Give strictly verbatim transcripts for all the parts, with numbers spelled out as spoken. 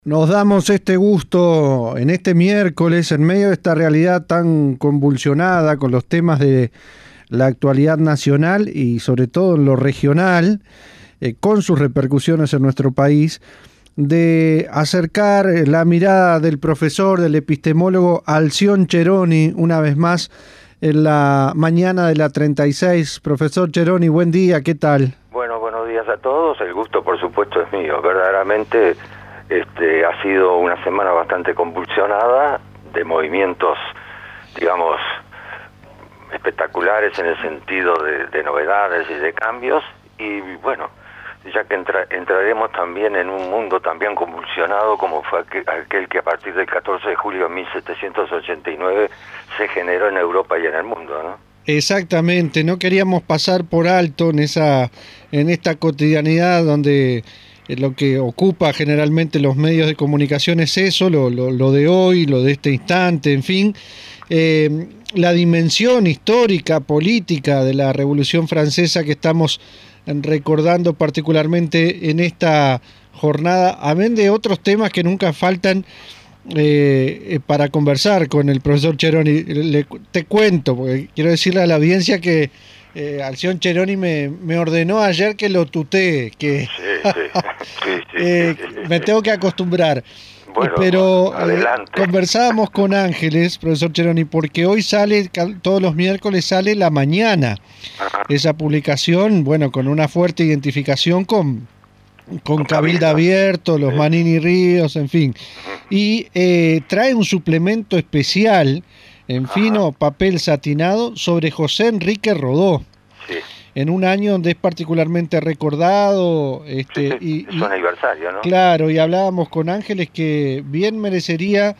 Nos damos este gusto en este miércoles, en medio de esta realidad tan convulsionada con los temas de la actualidad nacional y sobre todo en lo regional, eh, con sus repercusiones en nuestro país, de acercar la mirada del profesor, del epistemólogo Alción Cheroni, una vez más en la mañana de la treinta y seis. Profesor Cheroni, buen día, ¿qué tal? Bueno, buenos días a todos. El gusto, por supuesto, es mío. Verdaderamente este, ha sido una semana bastante convulsionada, de movimientos, digamos, espectaculares en el sentido de, de novedades y de cambios. Y bueno, ya que entra, entraremos también en un mundo también convulsionado como fue aquel, aquel que a partir del catorce de julio de mil setecientos ochenta y nueve se generó en Europa y en el mundo, ¿no? Exactamente, no queríamos pasar por alto en esa, en esta cotidianidad donde lo que ocupa generalmente los medios de comunicación es eso, lo, lo, lo de hoy, lo de este instante, en fin, eh, la dimensión histórica, política de la Revolución Francesa que estamos recordando particularmente en esta jornada, amén de otros temas que nunca faltan Eh, para conversar con el profesor Cheroni. Le, te cuento, porque quiero decirle a la audiencia que eh, Alción Cheroni me, me ordenó ayer que lo tutee, que sí, sí, sí, sí, eh, sí, sí, me sí. tengo que acostumbrar. Bueno, pero eh, adelante. conversábamos con Ángeles, profesor Cheroni, porque hoy sale, todos los miércoles sale La Mañana, Ajá. Esa publicación, bueno, con una fuerte identificación con con Cabildo Abierto, los sí. Manini Ríos, en fin. Y eh, trae un suplemento especial en Ajá. fino papel satinado sobre José Enrique Rodó. Sí. En un año donde es particularmente recordado. Este, sí, sí. Y, es un aniversario, ¿no? Claro, y hablábamos con Ángeles que bien merecería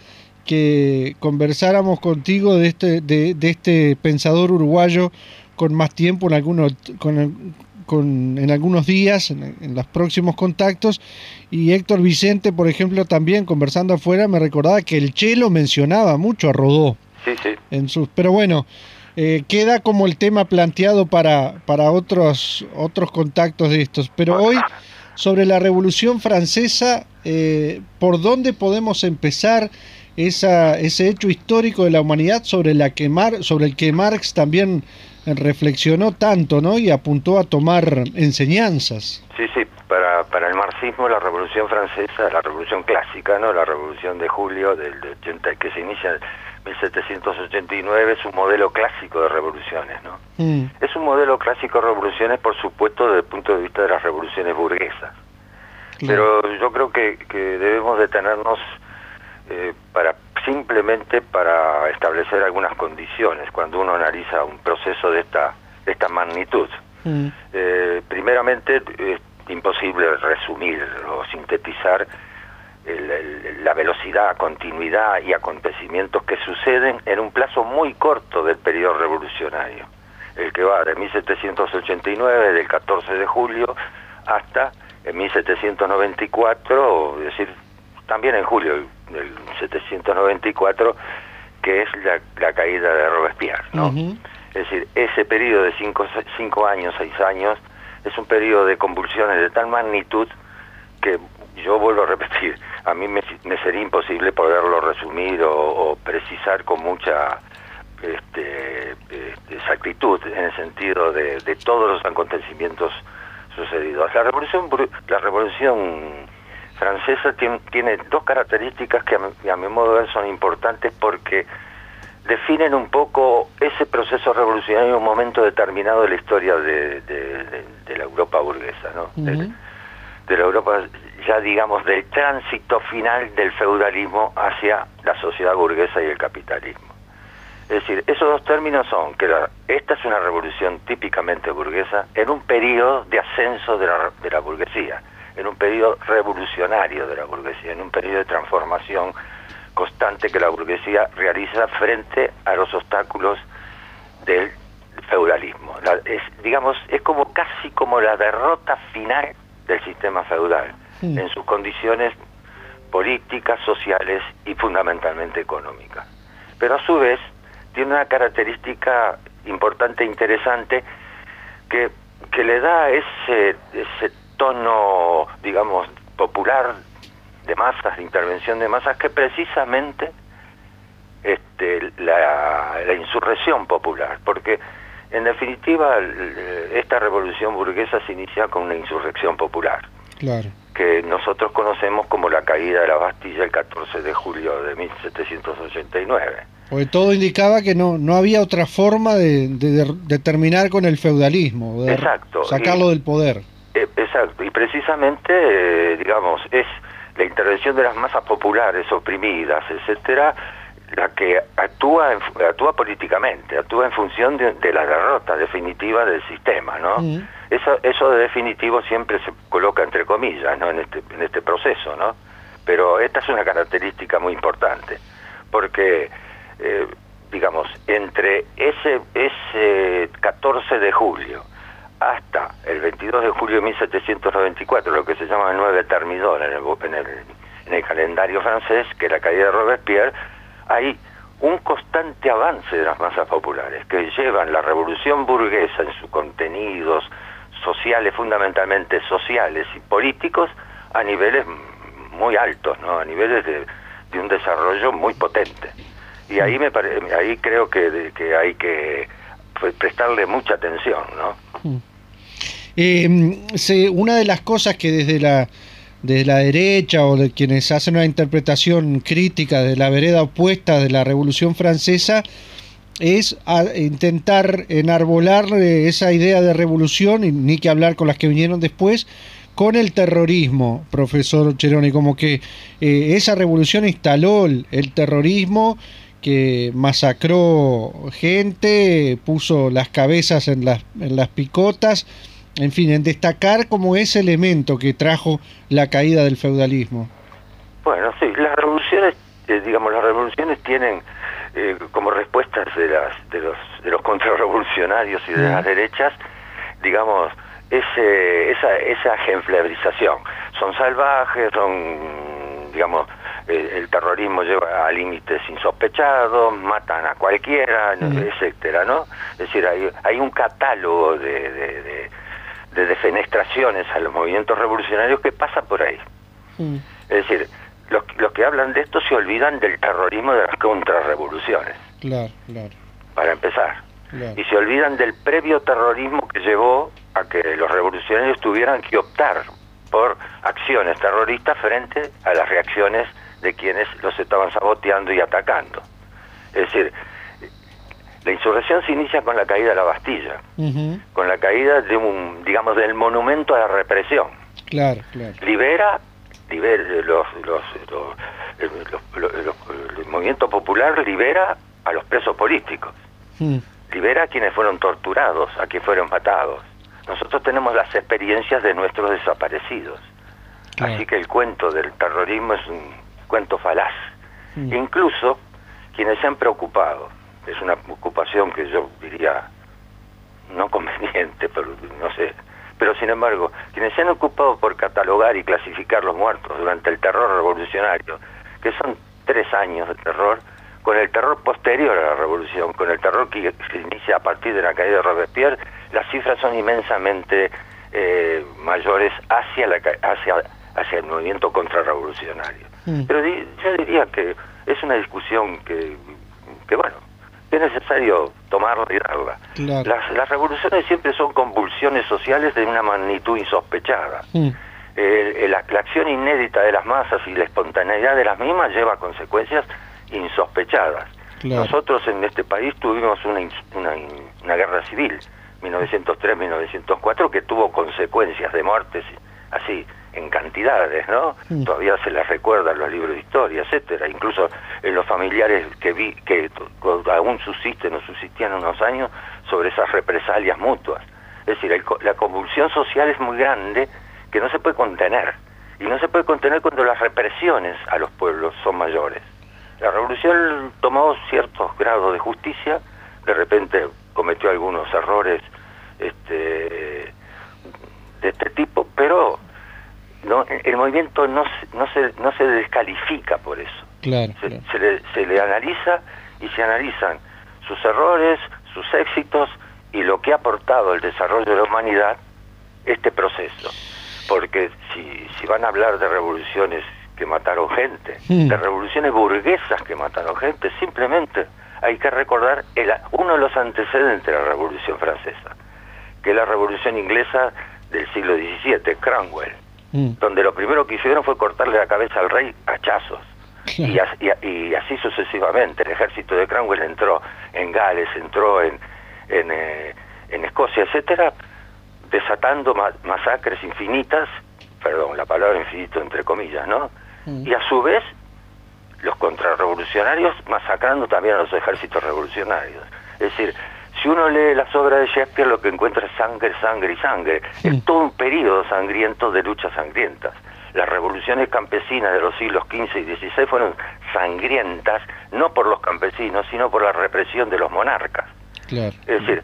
que conversáramos contigo de este, de, de este pensador uruguayo con más tiempo, en algunos, con, con, en algunos días, en, en los próximos contactos. Y Héctor Vicente, por ejemplo, también conversando afuera, me recordaba que el Chelo mencionaba mucho a Rodó. Sí, sí. En sus, pero bueno, eh, queda como el tema planteado para, para otros, otros contactos de estos. Pero hoy, sobre la Revolución Francesa, eh, ¿por dónde podemos empezar esa, ese hecho histórico de la humanidad sobre, la que Mar, sobre el que Marx también reflexionó tanto, ¿no? Y apuntó a tomar enseñanzas? Sí, sí, para, para el marxismo la Revolución Francesa, la Revolución clásica, ¿no? La Revolución de julio del de ochenta, que se inicia en mil setecientos ochenta y nueve, es un modelo clásico de revoluciones, ¿no? Mm. Es un modelo clásico de revoluciones, por supuesto, desde el punto de vista de las revoluciones burguesas. Claro. Pero yo creo que, que debemos detenernos eh, para simplemente para establecer algunas condiciones cuando uno analiza un proceso de esta, de esta magnitud. Mm. Eh, primeramente, es imposible resumir o sintetizar el, el, la velocidad, continuidad y acontecimientos que suceden en un plazo muy corto del periodo revolucionario, el que va de mil setecientos ochenta y nueve, del catorce de julio, hasta en mil setecientos noventa y cuatro, es decir, también en julio del mil setecientos noventa y cuatro, que es la, la caída de Robespierre, ¿no? Uh-huh. Es decir, ese periodo de cinco, cinco años, seis años, es un periodo de convulsiones de tal magnitud que, yo vuelvo a repetir, a mí me, me sería imposible poderlo resumir o, o precisar con mucha este, este, exactitud en el sentido de, de todos los acontecimientos sucedidos. La revolución, la revolución francesa tiene, tiene dos características que a, a mi modo de ver son importantes porque definen un poco ese proceso revolucionario en un momento determinado de la historia de, de, de, de la Europa burguesa, ¿no? Uh-huh. de, de la Europa, ya digamos, del tránsito final del feudalismo hacia la sociedad burguesa y el capitalismo. Es decir, esos dos términos son que la, esta es una revolución típicamente burguesa en un periodo de ascenso de la, de la burguesía, en un periodo revolucionario de la burguesía, en un periodo de transformación constante que la burguesía realiza frente a los obstáculos del feudalismo. La, es, digamos, es como casi como la derrota final del sistema feudal, sí. en sus condiciones políticas, sociales y fundamentalmente económicas. Pero a su vez tiene una característica importante e interesante que, que le da ese, ese tono, digamos, popular de masas, de intervención de masas, que precisamente este, la, la insurrección popular, porque en definitiva esta revolución burguesa se inicia con una insurrección popular, claro, que nosotros conocemos como la caída de la Bastilla el catorce de julio de mil setecientos ochenta y nueve. Porque todo indicaba que no no había otra forma de, de, de, de terminar con el feudalismo, de exacto, sacarlo y, del poder. Eh, exacto, y precisamente, eh, digamos, es la intervención de las masas populares oprimidas, etcétera, la que actúa en, actúa políticamente, actúa en función de, de la derrota definitiva del sistema, ¿no? Mm. Eso, eso de definitivo siempre se coloca entre comillas, ¿no? En este, en este proceso, ¿no? Pero esta es una característica muy importante, porque, eh, digamos, entre ese, ese catorce de julio hasta el veintidós de julio de mil setecientos noventa y cuatro, lo que se llama el nueve Thermidor en el, en el, en el calendario francés, que es la caída de Robespierre, hay un constante avance de las masas populares que llevan la revolución burguesa en sus contenidos sociales, fundamentalmente sociales y políticos, a niveles muy altos, ¿no? A niveles de, de un desarrollo muy potente. Y ahí me pare, ahí creo que, de, que hay que prestarle mucha atención, ¿no? Eh, se, una de las cosas que desde la desde la derecha o de quienes hacen una interpretación crítica de la vereda opuesta de la Revolución Francesa es a intentar enarbolar esa idea de revolución, y ni que hablar con las que vinieron después, con el terrorismo, profesor Cheroni, como que eh, esa revolución instaló el, el terrorismo, que masacró gente, puso las cabezas en las, en las picotas, en fin, en destacar como ese elemento que trajo la caída del feudalismo. Bueno, sí, las revoluciones, eh, digamos, las revoluciones tienen eh, como respuestas de las de los de los contrarrevolucionarios y de las derechas, digamos, ese esa esa ejemplarización. Son salvajes, son, digamos, eh, el terrorismo lleva a límites insospechados, matan a cualquiera, mm. etcétera, ¿no? Es decir, hay hay un catálogo de, de, de de defenestraciones a los movimientos revolucionarios que pasa por ahí. Mm. Es decir, los, los que hablan de esto se olvidan del terrorismo de las contrarrevoluciones. Claro, claro. Para empezar. Claro. Y se olvidan del previo terrorismo que llevó a que los revolucionarios tuvieran que optar por acciones terroristas frente a las reacciones de quienes los estaban saboteando y atacando. Es decir, la insurrección se inicia con la caída de la Bastilla, uh-huh. con la caída de un, digamos, del monumento a la represión. Claro, claro. Libera, libera los, los, los, los, los, los, el movimiento popular libera a los presos políticos, uh-huh. libera a quienes fueron torturados, a quienes fueron matados. Nosotros tenemos las experiencias de nuestros desaparecidos, claro. Así que el cuento del terrorismo es un cuento falaz. Uh-huh. Incluso quienes se han preocupado, es una ocupación que yo diría no conveniente, pero no sé, pero sin embargo, quienes se han ocupado por catalogar y clasificar los muertos durante el terror revolucionario, que son tres años de terror, con el terror posterior a la revolución, con el terror que se inicia a partir de la caída de Robespierre, las cifras son inmensamente eh, mayores hacia la hacia hacia el movimiento contrarrevolucionario. Mm. Pero di, yo diría que es una discusión que, que bueno, es necesario tomarla y darla. Claro. Las, las revoluciones siempre son convulsiones sociales de una magnitud insospechada. Mm. Eh, la, la acción inédita de las masas y la espontaneidad de las mismas lleva a consecuencias insospechadas. Claro. Nosotros en este país tuvimos una, una, una guerra civil, mil novecientos tres a mil novecientos cuatro, que tuvo consecuencias de muertes así en cantidades, ¿no? Mm. Todavía se las recuerda en los libros de historia, etcétera. Incluso en los familiares que vi que aún subsisten o subsistían unos años sobre esas represalias mutuas. Es decir, el, la convulsión social es muy grande, que no se puede contener. Y no se puede contener cuando las represiones a los pueblos son mayores. La revolución tomó ciertos grados de justicia, de repente cometió algunos errores este, de este tipo, pero no, el movimiento no, no, se, no se descalifica por eso. Claro, se, claro. Se, le, se le analiza y se analizan sus errores, sus éxitos y lo que ha aportado el desarrollo de la humanidad este proceso. Porque si, si van a hablar de revoluciones que mataron gente, mm. de revoluciones burguesas que mataron gente. Simplemente hay que recordar el, uno de los antecedentes de la Revolución Francesa, que es la Revolución Inglesa del siglo diecisiete, Cromwell, mm. donde lo primero que hicieron fue cortarle la cabeza al rey a hachazos. Y, as, y, y así sucesivamente. El ejército de Cromwell entró en Gales, entró en, en, eh, en Escocia, etcétera, desatando ma masacres infinitas, perdón, la palabra infinito entre comillas, ¿no? Mm. Y a su vez, los contrarrevolucionarios masacrando también a los ejércitos revolucionarios. Es decir, si uno lee las obras de Shakespeare, lo que encuentra es sangre, sangre y sangre. Mm. Es todo un periodo sangriento de luchas sangrientas. Las revoluciones campesinas de los siglos quince y dieciséis fueron sangrientas, no por los campesinos, sino por la represión de los monarcas. Claro. Es decir,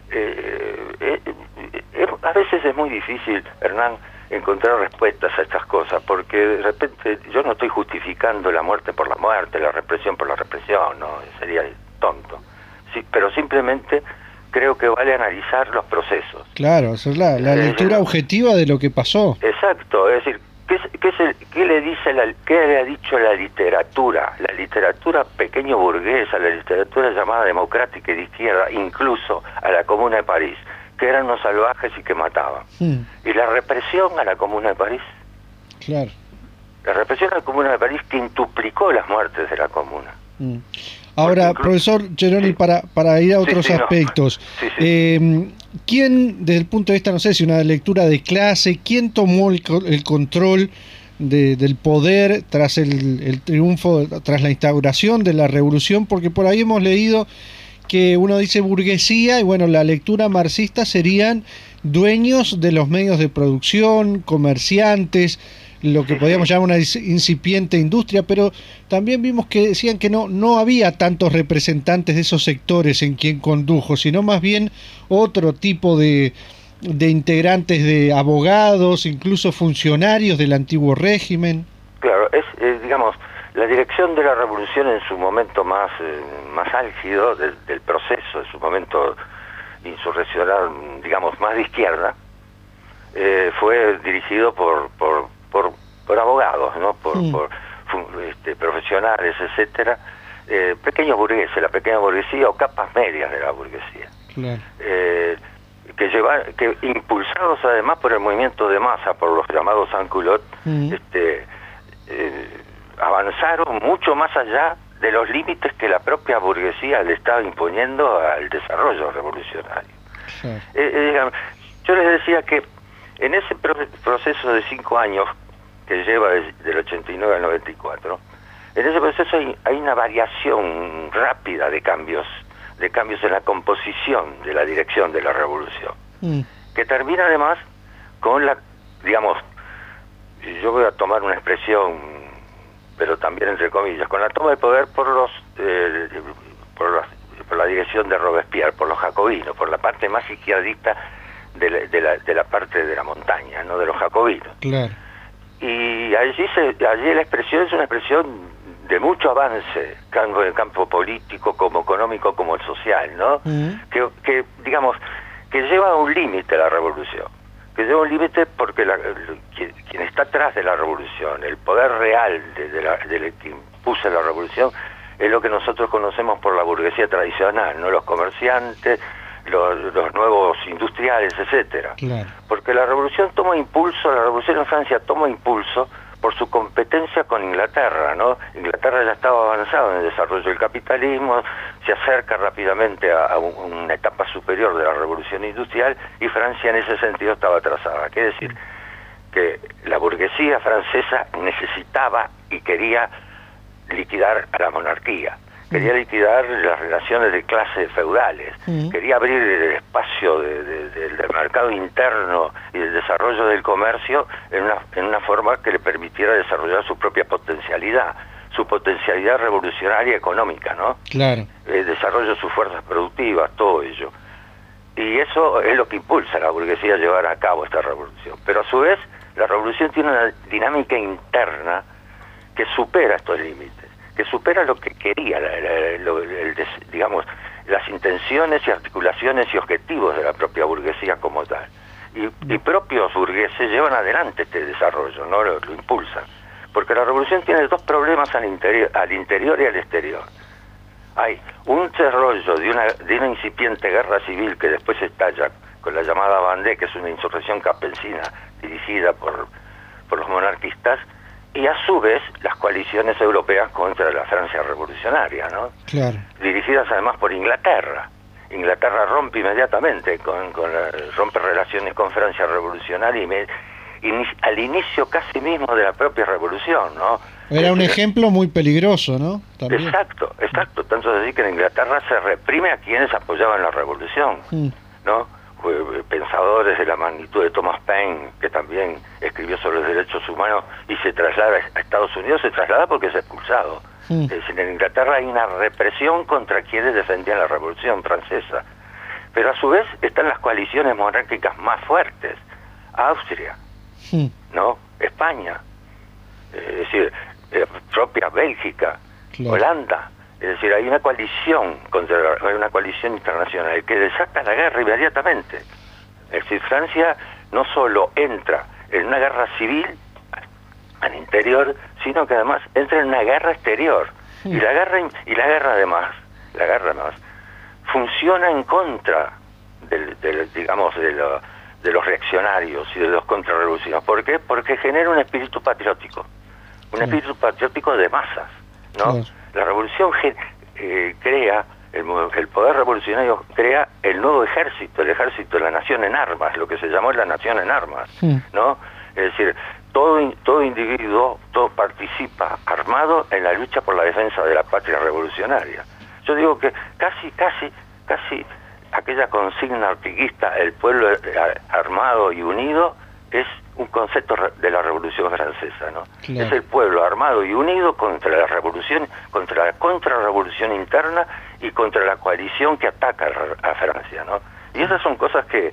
eh, eh, eh, a veces es muy difícil, Hernán, encontrar respuestas a estas cosas, porque de repente yo no estoy justificando la muerte por la muerte, la represión por la represión, no, sería tonto. Sí, pero simplemente creo que vale analizar los procesos. Claro, esa es la, la lectura eh, objetiva de lo que pasó. Exacto, es decir, ¿Qué, qué, es el, ¿Qué le dice la, qué le ha dicho la literatura? La literatura pequeño burguesa, la literatura llamada democrática y de izquierda, incluso a la Comuna de París, que eran unos salvajes y que mataban. Mm. Y la represión a la Comuna de París. Claro. La represión a la Comuna de París quintuplicó las muertes de la Comuna. Mm. Ahora, profesor Geroni, sí. para, para ir a otros sí, sí, aspectos, no. sí, sí. Eh, ¿quién, desde el punto de vista, no sé si una lectura de clase, quién tomó el, el control de, del poder tras el, el triunfo, tras la instauración de la revolución? Porque por ahí hemos leído que uno dice burguesía, y bueno, la lectura marxista serían dueños de los medios de producción, comerciantes, lo que podríamos llamar una incipiente industria, pero también vimos que decían que no no había tantos representantes de esos sectores en quien condujo, sino más bien otro tipo de, de integrantes, de abogados, incluso funcionarios del antiguo régimen. Claro, es eh, digamos, la dirección de la revolución en su momento más, eh, más álgido del, del proceso, en su momento insurreccional, digamos, más de izquierda, eh, fue dirigido por... por Por, por abogados, ¿no? Por, mm. por este, profesionales, etcétera, eh, pequeños burgueses, la pequeña burguesía o capas medias de la burguesía, claro. eh, que llevan, que impulsados además por el movimiento de masa, por los llamados sans-culottes, mm. este, eh, avanzaron mucho más allá de los límites que la propia burguesía le estaba imponiendo al desarrollo revolucionario. Sí. Eh, eh, yo les decía que en ese proceso de cinco años que lleva del ochenta y nueve al noventa y cuatro, en ese proceso hay, hay una variación rápida de cambios, de cambios en la composición de la dirección de la revolución, mm. que termina además con la, digamos, yo voy a tomar una expresión, pero también entre comillas, con la toma de poder por los, eh, por, la, por la dirección de Robespierre, por los jacobinos, por la parte más izquierdista De la, de, la, de la parte de la montaña, no de los jacobinos. Claro. Y allí, se, allí la expresión es una expresión de mucho avance, tanto en el campo político, como económico, como el social, ¿no? Uh-huh. que, que, digamos, que lleva a un límite la revolución, que lleva a un límite porque la, quien, quien está atrás de la revolución, el poder real de, de, la, de la que impuso la revolución, es lo que nosotros conocemos por la burguesía tradicional, ¿no? Los comerciantes, Los, los nuevos industriales, etcétera. Claro. Porque la revolución toma impulso, la revolución en Francia toma impulso por su competencia con Inglaterra, ¿no? Inglaterra ya estaba avanzado en el desarrollo del capitalismo, se acerca rápidamente a, a un, una etapa superior de la revolución industrial, y Francia en ese sentido estaba atrasada. Quiere decir que la burguesía francesa necesitaba y quería liquidar a la monarquía. Quería liquidar las relaciones de clases feudales, mm. quería abrir el espacio de, de, de, del mercado interno y del desarrollo del comercio en una, en una forma que le permitiera desarrollar su propia potencialidad, su potencialidad revolucionaria económica, ¿no? Claro. El desarrollo de sus fuerzas productivas, todo ello. Y eso es lo que impulsa a la burguesía a llevar a cabo esta revolución. Pero a su vez, la revolución tiene una dinámica interna que supera estos límites, que supera lo que quería, la, la, lo, el, digamos, las intenciones y articulaciones y objetivos de la propia burguesía como tal. Y, y propios burgueses llevan adelante este desarrollo, ¿no? Lo, lo impulsan. Porque la revolución tiene dos problemas al interior, al interior y al exterior. Hay un desarrollo de una, de una incipiente guerra civil que después estalla con la llamada Vendée, que es una insurrección campesina dirigida por, por los monarquistas, y a su vez las coaliciones europeas contra la Francia revolucionaria, ¿no? Claro. Dirigidas además por Inglaterra. Inglaterra rompe inmediatamente, con, con la, rompe relaciones con Francia revolucionaria y me, in, al inicio casi mismo de la propia revolución, ¿no? Era un ejemplo muy peligroso, ¿no? También. Exacto, exacto. Tanto es decir que en Inglaterra se reprime a quienes apoyaban la revolución, mm. ¿no? Pensadores de la magnitud de Thomas Paine, que también escribió sobre los derechos humanos y se traslada a Estados Unidos, se traslada porque es expulsado. Mm. Es decir, en Inglaterra hay una represión contra quienes defendían la Revolución Francesa. Pero a su vez están las coaliciones monárquicas más fuertes. Austria, mm. ¿no? España, es decir, eh, propia Bélgica, claro. Holanda. Es decir, hay una coalición contra hay una coalición internacional que desata la guerra inmediatamente. Es decir, Francia no solo entra en una guerra civil al interior, sino que además entra en una guerra exterior. Sí. Y la guerra y la guerra además, la guerra además funciona en contra del, del digamos de, lo, de los reaccionarios y de los contrarrevolucionarios. ¿Por qué? Porque genera un espíritu patriótico, un sí. espíritu patriótico de masas, ¿no? Sí. La revolución eh, crea, el, el poder revolucionario crea el nuevo ejército, el ejército de la nación en armas, lo que se llamó la nación en armas, sí. ¿no? Es decir, todo, todo individuo, todo participa armado en la lucha por la defensa de la patria revolucionaria. Yo digo que casi, casi, casi aquella consigna artiguista, el pueblo armado y unido, es un concepto de la Revolución Francesa, ¿no? Claro. Es el pueblo armado y unido contra la revolución, contra la contrarrevolución interna y contra la coalición que ataca a Francia, ¿no? Y esas son cosas que,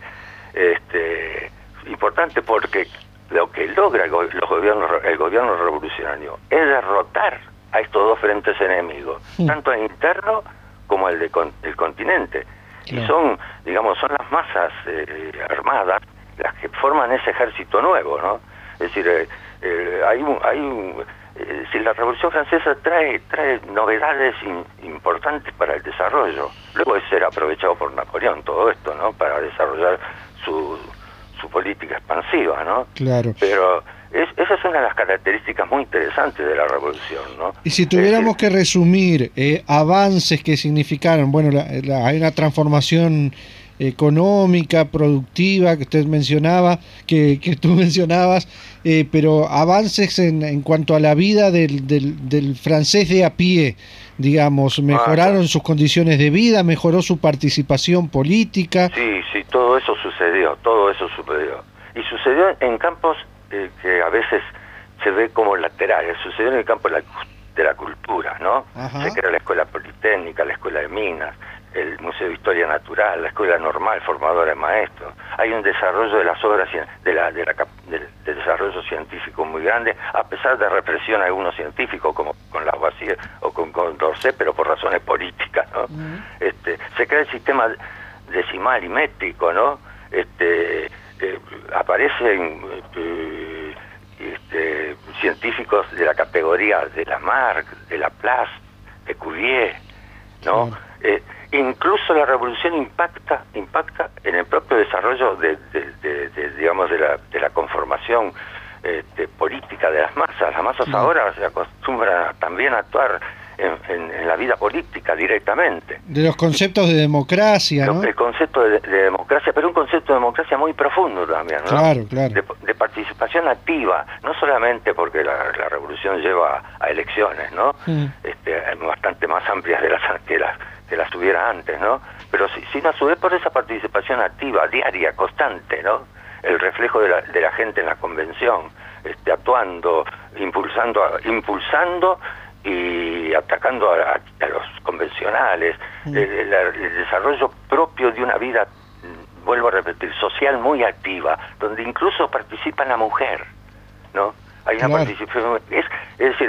este, importantes porque lo que logra los gobiernos, el gobierno revolucionario es derrotar a estos dos frentes enemigos, sí. tanto el interno como el de el continente. Claro. Y son, digamos, son las masas eh, armadas las que forman ese ejército nuevo, ¿no? Es decir, eh, eh, hay un, hay un, eh, si la Revolución Francesa trae trae novedades in, importantes para el desarrollo. Luego es ser aprovechado por Napoleón todo esto, ¿no? Para desarrollar su su política expansiva, ¿no? Claro. Pero es, esa es una de las características muy interesantes de la Revolución, ¿no? Y si tuviéramos que resumir eh, avances que significaron, bueno, la, la, hay una transformación económica, productiva, que usted mencionaba, que, que tú mencionabas, eh, pero avances en, en cuanto a la vida del, del, del francés de a pie, digamos, mejoraron ah, sus condiciones de vida, mejoró su participación política. Sí, sí, todo eso sucedió, todo eso sucedió. Y sucedió en campos eh, que a veces se ve como laterales, sucedió en el campo de la, de la cultura, ¿no? Ajá. Se creó la Escuela Politécnica, la Escuela de Minas, el Museo de Historia Natural, la Escuela Normal, formadora de maestros. Hay un desarrollo de las obras, de la, de la, del de desarrollo científico muy grande, a pesar de represión a algunos científicos, como con Lavoisier o con Condorcet, pero por razones políticas, ¿no? Uh-huh. Este, se crea el sistema decimal y métrico, ¿no? Este, eh, aparecen eh, este, científicos de la categoría de Lamarck, de Laplace, de Cuvier, ¿no? Uh-huh. Eh, incluso la revolución impacta impacta en el propio desarrollo de, de, de, de digamos de la de la conformación este, política de las masas. Las masas no. ahora se acostumbran también a actuar en, en, en la vida política directamente. De los conceptos de democracia, ¿no? El concepto de, de democracia, pero un concepto de democracia muy profundo también, ¿no? Claro, claro. De, de participación activa, no solamente porque la, la revolución lleva a elecciones, ¿no? Mm. Este, bastante más amplias de las que las que las tuviera antes, ¿no? Pero si, sino a su vez por esa participación activa, diaria, constante, ¿no? El reflejo de la, de la gente en la convención, este, actuando, impulsando, impulsando y atacando a, a, a los convencionales, mm. el, el, el desarrollo propio de una vida, vuelvo a repetir, social muy activa, donde incluso participa la mujer, ¿no? Hay una claro. participación, es, es decir,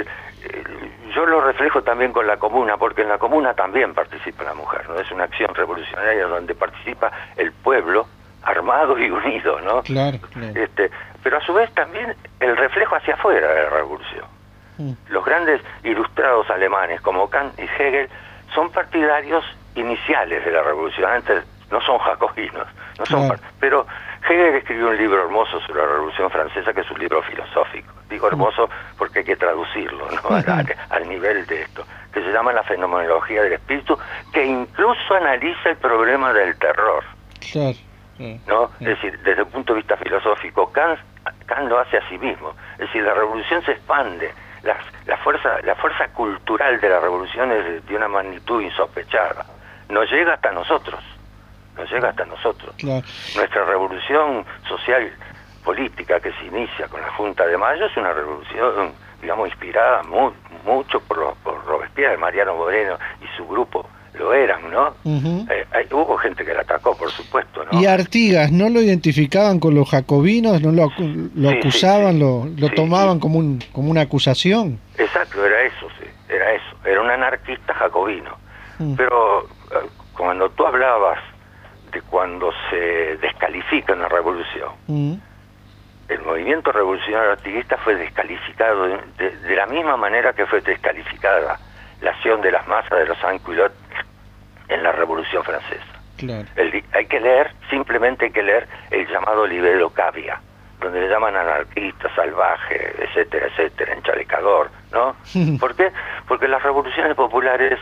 yo lo reflejo también con la comuna, porque en la comuna también participa la mujer, ¿no? Es una acción revolucionaria donde participa el pueblo armado y unido, ¿no? Claro, claro. Este, pero a su vez también el reflejo hacia afuera de la revolución. Mm. Los grandes ilustrados alemanes como Kant y Hegel son partidarios iniciales de la revolución, antes no son jacobinos, no son claro. Pero Hegel escribió un libro hermoso sobre la Revolución Francesa, que es un libro filosófico. Digo hermoso porque hay que traducirlo, ¿no? al, al nivel de esto, que se llama La fenomenología del espíritu, que incluso analiza el problema del terror. Claro. ¿No? Es decir, desde el punto de vista filosófico, Kant, Kant lo hace a sí mismo. Es decir, la revolución se expande, la, la, fuerza, la fuerza cultural de la revolución es de una magnitud insospechada. No llega hasta nosotros. No llega hasta nosotros. Claro. Nuestra revolución social política que se inicia con la Junta de Mayo es una revolución, digamos, inspirada muy, mucho por, los, por Robespierre, Mariano Moreno y su grupo lo eran, ¿no? Uh-huh. eh, hay, hubo gente que la atacó, por supuesto, ¿no? ¿Y Artigas no lo identificaban con los jacobinos? ¿No lo, lo sí, acusaban, sí, sí. lo, lo sí, tomaban sí. como un como una acusación? Exacto, era eso, sí, era eso. Era un anarquista jacobino. Uh-huh. Pero eh, cuando tú hablabas de cuando se descalifica una revolución, uh-huh. el movimiento revolucionario artiguista fue descalificado de, de, de la misma manera que fue descalificada la acción de las masas de los sans-culottes en la Revolución Francesa. Claro. El, hay que leer, simplemente hay que leer el llamado Libero Cavia, donde le llaman anarquista, salvaje, etcétera, etcétera, enchalecador, ¿no? ¿Por qué? Porque las revoluciones populares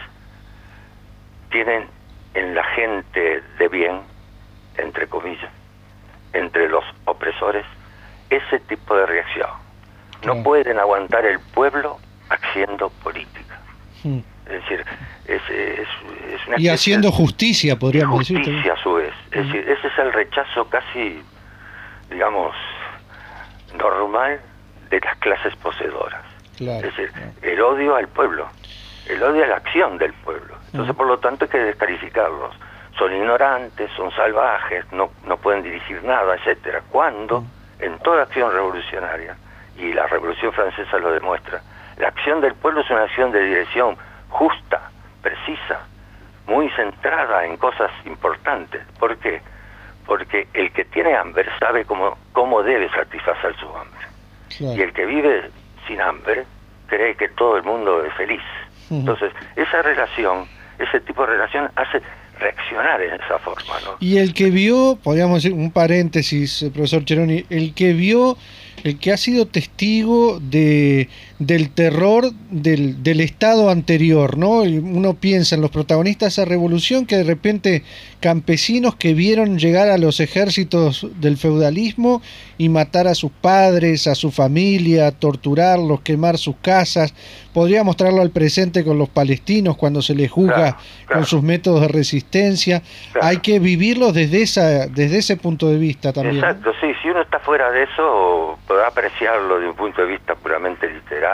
tienen en la gente de bien, entre comillas, entre los opresores, ese tipo de reacción. No pueden aguantar el pueblo haciendo política. Mm. Es decir, es, es, es una y haciendo justicia, podríamos justicia decir. Justicia a su vez. Es mm. decir, ese es el rechazo casi, digamos, normal de las clases poseedoras. Claro, es decir, claro. el odio al pueblo, el odio a la acción del pueblo. Entonces, mm. por lo tanto, hay que descalificarlos. Son ignorantes, son salvajes, no, no pueden dirigir nada, etcétera. Cuando, mm. en toda acción revolucionaria, y la Revolución Francesa lo demuestra, la acción del pueblo es una acción de dirección justa, precisa, muy centrada en cosas importantes. ¿Por qué? Porque el que tiene hambre sabe cómo, cómo debe satisfacer su hambre. Claro. Y el que vive sin hambre cree que todo el mundo es feliz. Uh-huh. Entonces, esa relación, ese tipo de relación hace reaccionar en esa forma, ¿no? Y el que vio, podríamos decir, un paréntesis, profesor Cheroni, el que vio, el que ha sido testigo de del terror del, del Estado anterior, ¿no? Uno piensa en los protagonistas de esa revolución, que de repente campesinos que vieron llegar a los ejércitos del feudalismo y matar a sus padres, a su familia, torturarlos, quemar sus casas. Podría mostrarlo al presente con los palestinos cuando se les juzga claro, claro. con sus métodos de resistencia. Claro. Hay que vivirlos desde esa desde ese punto de vista también. Exacto, sí, si uno está fuera de eso, podrá apreciarlo de un punto de vista puramente literario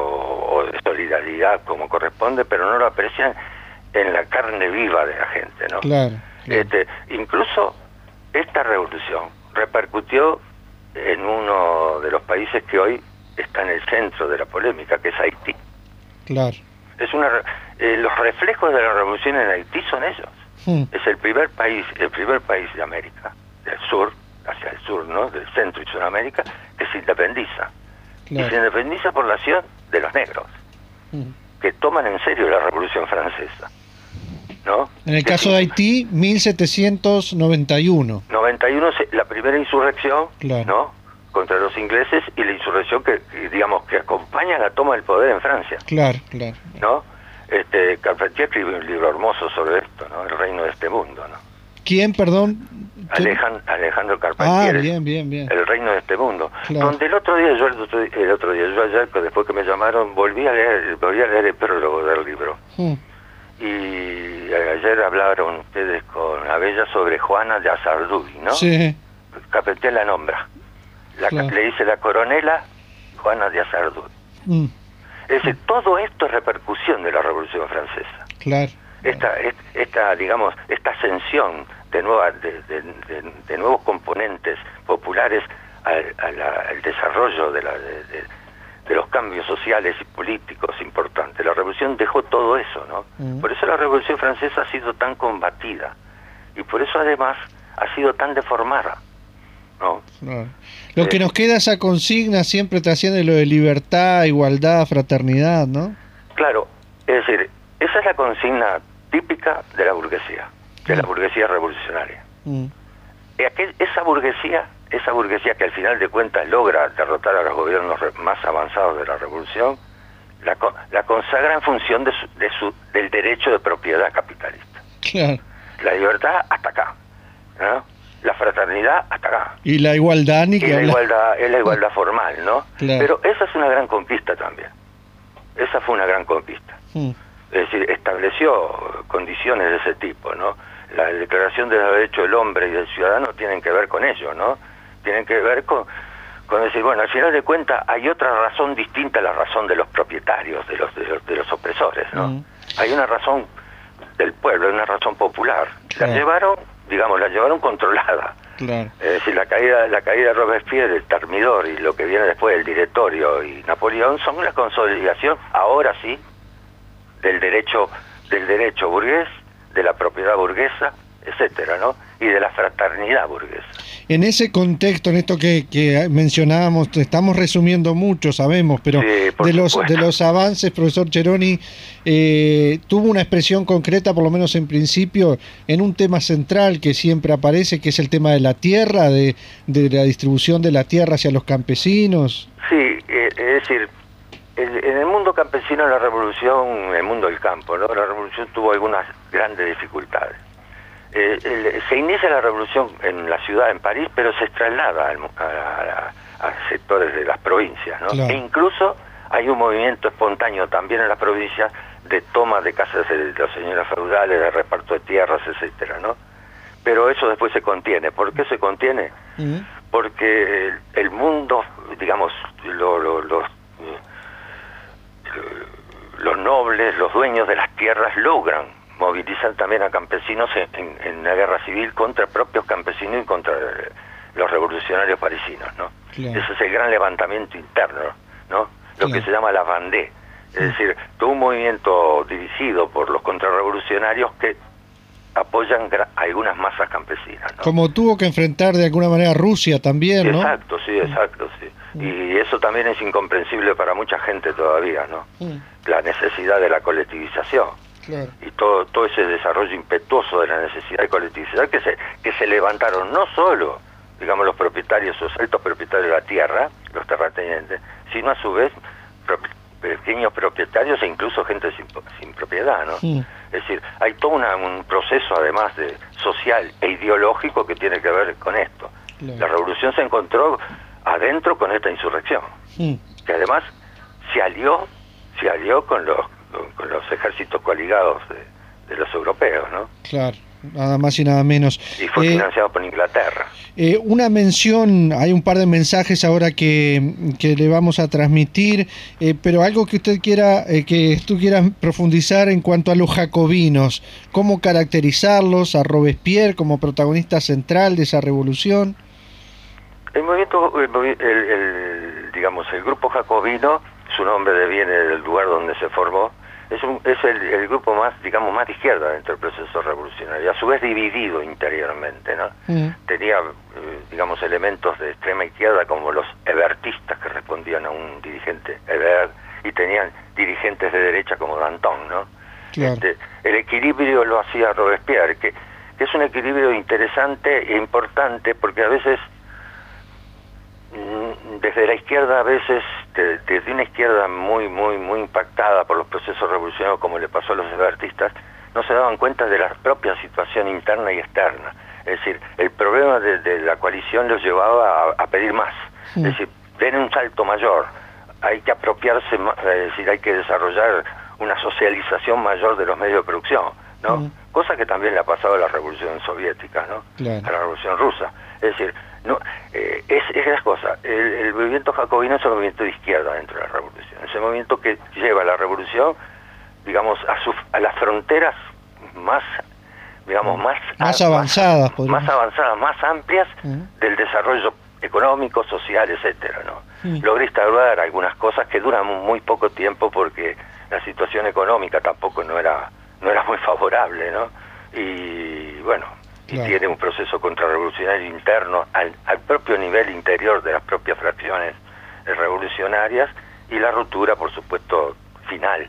o de solidaridad como corresponde, pero no lo aprecian en la carne viva de la gente, ¿no? Claro, claro. Este, incluso esta revolución repercutió en uno de los países que hoy está en el centro de la polémica, que es Haití. Claro. Es una eh, los reflejos de la revolución en Haití son ellos. Hmm. Es el primer país, el primer país de América, del sur, hacia el sur, ¿no? Del centro y Sudamérica, que se independiza. Claro. Y se independiza por la acción de los negros, mm. que toman en serio la Revolución Francesa, ¿no? En el que caso sí, de Haití, mil setecientos noventa y uno. noventa y uno, la primera insurrección, claro. ¿no? Contra los ingleses, y la insurrección que, que, digamos, que acompaña la toma del poder en Francia. Claro, claro. ¿No? Este, Carpentier escribió un libro hermoso sobre esto, ¿no? El reino de este mundo, ¿no? ¿Quién, perdón? Alejandro, Alejandro Carpentier. Ah, bien, bien, bien. El reino de este mundo. Claro. Donde el otro día, yo el otro, el otro día, yo ayer, después que me llamaron, volví a leer, volví a leer el prólogo del libro. Hmm. Y ayer hablaron ustedes con la bella sobre Juana de Azarduy, ¿no? Sí. Carpentier la nombra. La, claro. Le dice la coronela Juana de Azarduy. Hmm. Es decir, todo esto es repercusión de la Revolución Francesa. Claro. Esta, esta, digamos, esta ascensión de, nueva, de, de, de, de nuevos componentes populares al, a la, al desarrollo de, la, de, de, de los cambios sociales y políticos importantes. La revolución dejó todo eso, ¿no? Mm. Por eso la Revolución Francesa ha sido tan combatida y por eso además ha sido tan deformada, ¿no? No. Lo Eh, que nos queda esa consigna siempre trasciende lo de libertad, igualdad, fraternidad, ¿no? Claro, es decir, esa es la consigna típica de la burguesía, de la Mm. burguesía revolucionaria. Mm. Y aquel- esa burguesía, esa burguesía que al final de cuentas logra derrotar a los gobiernos re- más avanzados de la revolución, la, co- la consagra en función de su, de su, del derecho de propiedad capitalista. Claro. La libertad hasta acá, ¿no? La fraternidad hasta acá. Y la igualdad ni Y que la hablar. igualdad es la igualdad formal, ¿no? Claro. Pero esa es una gran conquista también. Esa fue una gran conquista. Mm. Es decir, estableció condiciones de ese tipo, ¿no? La Declaración de los Derechos del Hombre y del Ciudadano tienen que ver con ello, ¿no? Tienen que ver con, con decir, bueno, al final de cuentas hay otra razón distinta a la razón de los propietarios, de los de los, de los opresores, ¿no? Mm. Hay una razón del pueblo, hay una razón popular. Claro. La llevaron, digamos, la llevaron controlada. Claro. Es decir, la caída, la caída de Robespierre, el Termidor y lo que viene después, el Directorio y Napoleón, son una consolidación, ahora sí, del derecho, del derecho burgués, de la propiedad burguesa, etcétera, ¿no? Y de la fraternidad burguesa. En ese contexto, en esto que, que mencionábamos, te estamos resumiendo mucho, sabemos, pero Sí, por de los supuesto. de los avances, profesor Cheroni, eh, tuvo una expresión concreta, por lo menos en principio, en un tema central que siempre aparece, que es el tema de la tierra, de, de la distribución de la tierra hacia los campesinos. Sí, eh, es decir, el- en el mundo campesino, la revolución, el mundo del campo, ¿no? La revolución tuvo algunas grandes dificultades. Eh, el- se inicia la revolución en la ciudad, en París, pero se traslada al mu- a, a- a sectores de las provincias, ¿no? Claro. E incluso hay un movimiento espontáneo también en las provincias de toma de casas de los señores feudales, de reparto de tierras, etcétera, ¿no? Pero eso después se contiene. ¿Por qué se contiene? Mm. Porque el, el mundo, digamos, lo- lo- los, los nobles, los dueños de las tierras logran movilizar también a campesinos en, en, en la guerra civil contra propios campesinos y contra eh, los revolucionarios parisinos, ¿no? Claro. Ese es el gran levantamiento interno, ¿no? Lo Claro. que se llama la Vendée. Es decir, todo un movimiento dirigido por los contrarrevolucionarios que apoyan gra- a algunas masas campesinas, ¿no? Como tuvo que enfrentar de alguna manera Rusia también, ¿no? Exacto, sí, exacto, sí. Y eso también es incomprensible para mucha gente todavía, ¿no? Mm. La necesidad de la colectivización Claro. y todo todo ese desarrollo impetuoso de la necesidad de colectivizar que se que se levantaron no solo, digamos, los propietarios, los altos propietarios de la tierra, los terratenientes, sino a su vez pro- pequeños propietarios e incluso gente sin, sin propiedad, ¿no? Mm. Es decir, hay todo una- un proceso además de social e ideológico que tiene que ver con esto. Claro. La revolución se encontró adentro con esta insurrección, Mm. que además se alió, se alió con los con, con los ejércitos coaligados de, de los europeos, ¿no? Claro, nada más y nada menos. Y fue Eh, financiado por Inglaterra. Eh, una mención, hay un par de mensajes ahora que, que le vamos a transmitir, eh, pero algo que usted quiera, eh, que tú quieras profundizar en cuanto a los jacobinos, cómo caracterizarlos, a Robespierre como protagonista central de esa revolución. El movimiento, el, movi- el- el, digamos, el grupo jacobino, su nombre deviene del lugar donde se formó, es, un, es el, el grupo más, digamos, más de izquierda dentro del proceso revolucionario, a su vez dividido interiormente, ¿no? Mm. Tenía, eh, digamos, elementos de extrema izquierda como los hebertistas que respondían a un dirigente Hebert, y tenían dirigentes de derecha como Danton, ¿no? Claro. Este, el equilibrio lo hacía Robespierre, que, que es un equilibrio interesante e importante porque a veces mm, desde la izquierda a veces, de- desde una izquierda muy muy muy impactada por los procesos revolucionarios como le pasó a los hebertistas, no se daban cuenta de la propia situación interna y externa. Es decir, el problema de, de la coalición los llevaba a, a pedir más. Sí. Es decir, den un salto mayor, hay que apropiarse más, es decir, hay que desarrollar una socialización mayor de los medios de producción, ¿no? Mm. Cosa que también le ha pasado a la revolución soviética, ¿no? Claro. A la revolución rusa. Es decir, no, eh, es, es la cosa, el, el movimiento jacobino es un movimiento de izquierda dentro de la revolución, es el movimiento que lleva a la revolución, digamos, a, su, a las fronteras más, digamos, más, Más a- avanzadas, más, podríamos- más avanzadas, más amplias Mm. del desarrollo económico, social, etcétera, ¿no? Mm. Logré instaurar algunas cosas que duran muy poco tiempo porque la situación económica tampoco no era no era muy favorable, ¿no? Y bueno, Claro. Y tiene un proceso contrarrevolucionario interno al, al propio nivel interior de las propias fracciones revolucionarias, y la ruptura, por supuesto, final,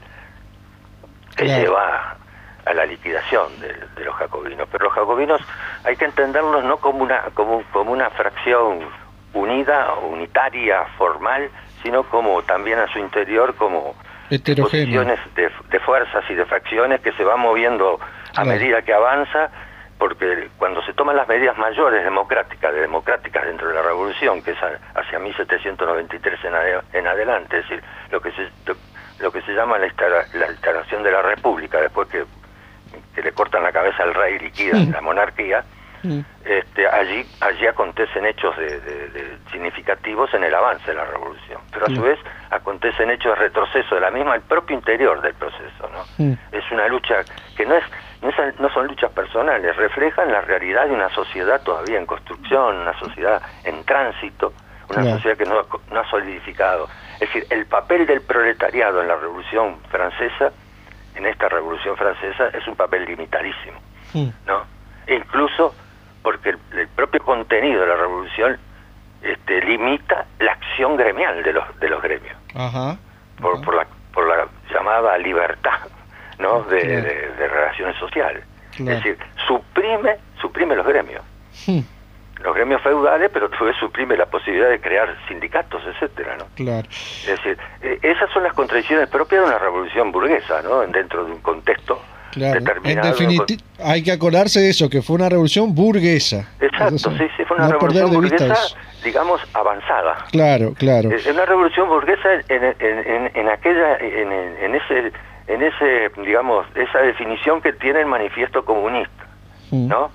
que Claro. lleva a la liquidación de, de los jacobinos. Pero los jacobinos hay que entenderlos no como una, como, como una fracción unida, unitaria, formal, sino como también a su interior como Heterogéneo. posiciones de, de fuerzas y de fracciones que se van moviendo a Claro. medida que avanza, porque cuando se toman las medidas mayores democráticas, de democráticas dentro de la revolución, que es a, hacia mil setecientos noventa y tres en, ade, en adelante, es decir, lo que se, lo, lo que se llama la, instala, la instalación de la república, después que, que le cortan la cabeza al rey y liquidan Mm. la monarquía, Mm. este, allí allí acontecen hechos de, de, de significativos en el avance de la revolución, pero a su Mm. vez acontecen hechos de retroceso de la misma, el propio interior del proceso, ¿no? Mm. Es una lucha que no es no, es, no son luchas personales, reflejan la realidad de una sociedad todavía en construcción, una sociedad en tránsito, una Claro. sociedad que no, no ha solidificado. Es decir, el papel del proletariado en la Revolución Francesa, en esta Revolución Francesa, es un papel limitadísimo, Mm. ¿no? E incluso porque el, el propio contenido de la revolución este, limita la acción gremial de los de los gremios, Ajá. por, Ajá. por la por la llamada libertad, ¿no? de, Claro. de, de relaciones sociales. Claro. Es decir, suprime suprime los gremios, Mm. los gremios feudales, pero a su vez suprime la posibilidad de crear sindicatos, etcétera, ¿no? Claro. Es decir, eh, esas son las contradicciones propias de una revolución burguesa, ¿no? Dentro de un contexto Claro. En determinado. definitiva, hay que acordarse de eso, que fue una revolución burguesa. Exacto, Eso sí, sí, fue una no perder revolución de vista burguesa, eso. digamos, avanzada. Claro, claro. Es una revolución burguesa en, en, en, en aquella, en, en ese, en ese, digamos, esa definición que tiene el manifiesto comunista, Mm. ¿no?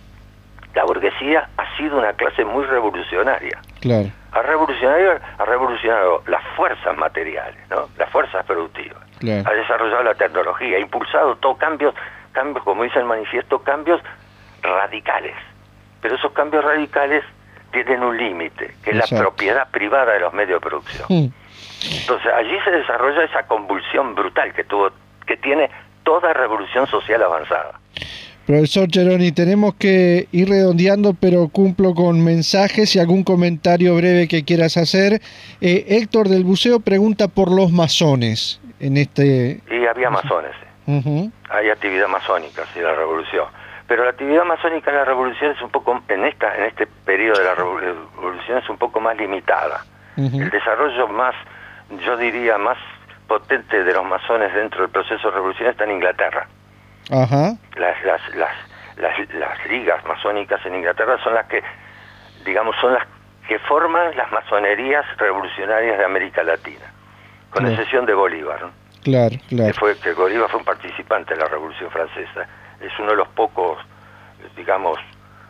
La burguesía ha sido una clase muy revolucionaria. Claro. Ha revolucionado, ha revolucionado las fuerzas materiales, ¿no? Las fuerzas productivas. Claro. Ha desarrollado la tecnología, ha impulsado todo cambios, cambios, como dice el manifiesto, cambios radicales. Pero esos cambios radicales tienen un límite, que es Exacto. la propiedad privada de los medios de producción. Mm. Entonces allí se desarrolla esa convulsión brutal que tuvo, que tiene toda revolución social avanzada. Profesor Cheroni, tenemos que ir redondeando, pero cumplo con mensajes y algún comentario breve que quieras hacer. Eh, Héctor del Buceo pregunta por los masones en este... Y había masones, ¿eh? Uh-huh. Hay actividad masónica, sí, la revolución. Pero la actividad masónica en la revolución es un poco, en esta, en este periodo de la revolución es un poco más limitada. Uh-huh. El desarrollo más, yo diría, más potente de los masones dentro del proceso de revolución está en Inglaterra. Ajá. Las, las, las, las, las ligas masónicas en Inglaterra son las que, digamos, son las que forman las masonerías revolucionarias de América Latina, con Claro. excepción de Bolívar, ¿no? Claro, que claro. fue que Bolívar fue un participante de la Revolución Francesa. Es uno de los pocos, digamos,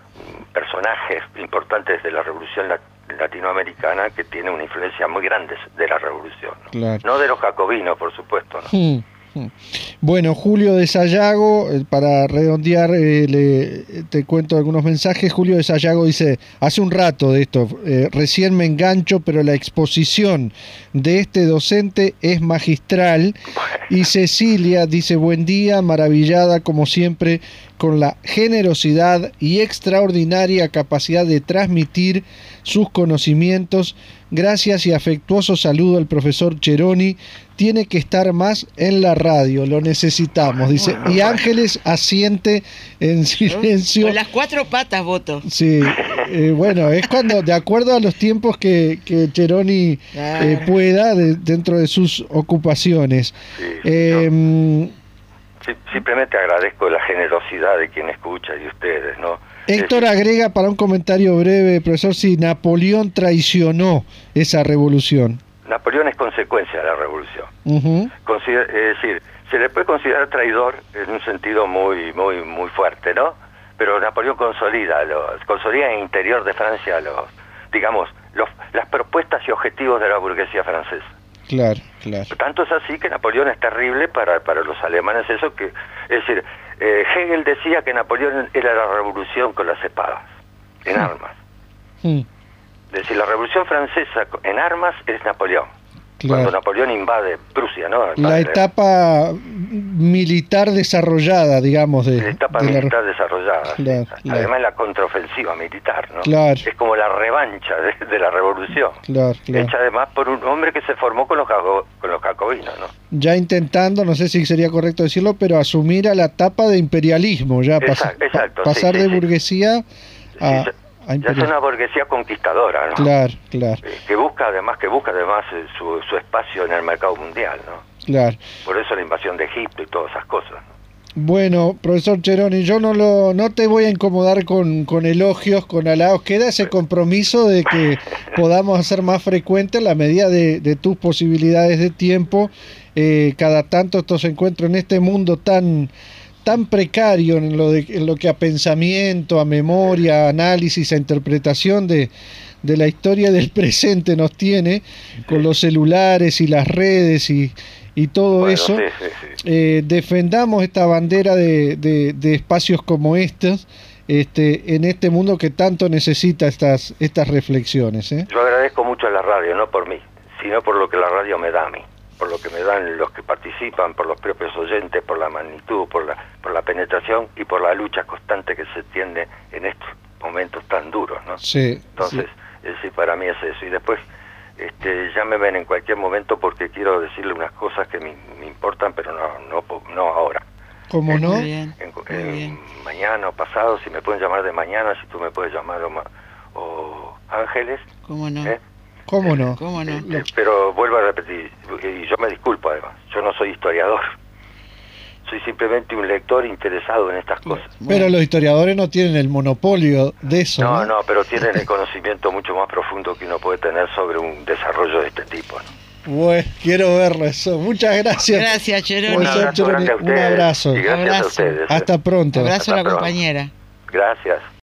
personajes importantes de la Revolución lat- latinoamericana que tiene una influencia muy grande de la Revolución, ¿no? Claro. No de los jacobinos, por supuesto, ¿no? Hmm, hmm. Bueno, Julio de Sayago, eh, para redondear, eh, le, te cuento algunos mensajes. Julio de Sayago dice, hace un rato de esto, eh, recién me engancho, pero la exposición de este docente es magistral. Y Cecilia dice, buen día, maravillada como siempre con la generosidad y extraordinaria capacidad de transmitir sus conocimientos. Gracias y afectuoso saludo al profesor Cheroni. Tiene que estar más en la radio, lo necesitamos, dice. Y Ángeles asiente en silencio. Con las cuatro patas voto. Sí, eh, bueno, es cuando, de acuerdo a los tiempos que, que Cheroni Claro. eh, pueda, de- dentro de sus ocupaciones. Sí, Eh, Sí, simplemente agradezco la generosidad de quien escucha y ustedes, ¿no? Héctor Es- agrega para un comentario breve, profesor, si Napoleón traicionó esa revolución. Napoleón es consecuencia de la revolución. Ujú. Consider- es decir, se le puede considerar traidor en un sentido muy muy muy fuerte, ¿no? Pero Napoleón consolida los consolida en el interior de Francia los, digamos, los, las propuestas y objetivos de la burguesía francesa. Claro, claro. Tanto es así que Napoleón es terrible para, para los alemanes, eso que, es decir, eh, Hegel decía que Napoleón era la revolución con las espadas, en Hmm. armas. Mm, Es decir, la revolución francesa en armas es Napoleón. claro. Cuando Napoleón invade Prusia, ¿no? La etapa militar desarrollada, digamos, de la etapa de militar la... desarrollada. Claro, Sí. claro. Además la contraofensiva militar, ¿no? Claro. Es como la revancha de, de la revolución. Claro, claro. Hecha además por un hombre que se formó con los, jaco, con los jacobinos, ¿no? Ya intentando, no sé si sería correcto decirlo, pero asumir a la etapa de imperialismo, ya pas- Exacto, exacto, pa- pasar sí, sí, de sí. burguesía a, Sí, ya, a ya es imperialismo. una burguesía conquistadora, ¿no? Claro, claro, Eh, que busca además que busca además eh, su, su espacio en el mercado mundial, ¿no? claro. Por eso la invasión de Egipto y todas esas cosas, ¿no? Bueno, profesor Cheroni, yo no lo no te voy a incomodar con, con elogios, con halagos. Queda ese compromiso de que podamos hacer más frecuente en la medida de, de tus posibilidades de tiempo. Eh, cada tanto estos encuentros en este mundo tan tan precario en lo de en lo que a pensamiento, a memoria, a análisis, a interpretación de de la historia del presente nos tiene, con los celulares y las redes y y todo Bueno, eso. sí, sí, sí. Eh, defendamos esta bandera de, de, de espacios como estos, este, en este mundo que tanto necesita estas estas reflexiones, ¿eh? Yo agradezco mucho a la radio, no por mí, sino por lo que la radio me da a mí, por lo que me dan los que participan, por los propios oyentes, por la magnitud, por la, por la penetración y por la lucha constante que se tiende en estos momentos tan duros, ¿no? Sí, Entonces, sí. Sí, para mí es eso. Y después, este, llámeme en cualquier momento porque quiero decirle unas cosas que me, me importan, pero no no no ahora. ¿cómo no? Muy bien, En, muy en bien. mañana o pasado, si me pueden llamar de mañana, si tú me puedes llamar o, ma- o Ángeles, ¿Cómo no? ¿eh? ¿Cómo no? ¿Cómo no? Eh, pero vuelvo a repetir, y yo me disculpo además, yo no soy historiador, soy simplemente un lector interesado en estas cosas. Pero los historiadores no tienen el monopolio de eso, No, ¿no? no, pero tienen el conocimiento mucho más profundo que uno puede tener sobre un desarrollo de este tipo, ¿no? Bueno, quiero verlo eso. Muchas gracias. Gracias, Cheroni. Un Profesor abrazo grande a Cheroni, un ustedes, abrazo. y gracias Abrazo. a ustedes. ¿eh? Hasta pronto. Abrazo a la Hasta pronto. compañera. Gracias.